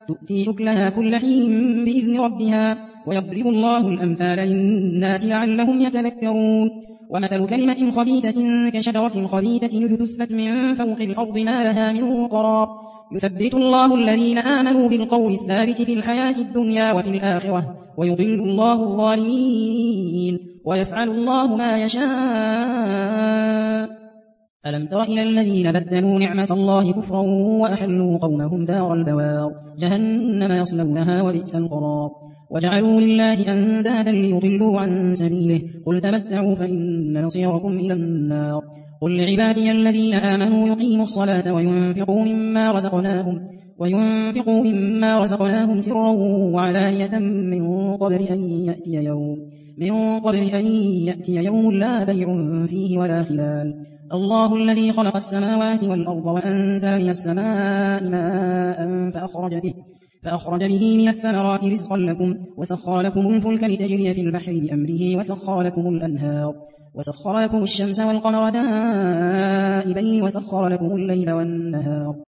تؤتي أكلها كل حين بإذن ربها ويضرب الله الأمثال للناس لعلهم يتذكرون ومثل كلمة خبيثة كشجرة خبيثة اجتثت من فوق الأرض ما لها من قرار يثبت الله الذين آمنوا بالقول الثابت في الحياة الدنيا وفي الآخرة ويضل الله الظالمين ويفعل الله ما يشاء ألم تر إلى الذين بدلوا نعمة الله كفرا وأحلوا قومهم دار البوار جهنم يصلونها وبئس القرار وجعلوا لله أندادا ليضلوا عن سبيله قل تمتعوا فإن مصيركم إلى النار قل لعبادي الذين آمنوا يقيموا الصلاة وينفقوا مما رزقناهم سرا وعلانية من قبل أن يأتي يوم لا بيع فيه ولا خلال الله الذي خلق السماوات والأرض وأنزل من السماء ماء فأخرج به من الثمرات رزقا لكم وسخر لكم الفلك لتجري في البحر بأمره وسخر لكم الأنهار وسخر لكم الشمس والقمر دائبين وسخر لكم الليل والنهار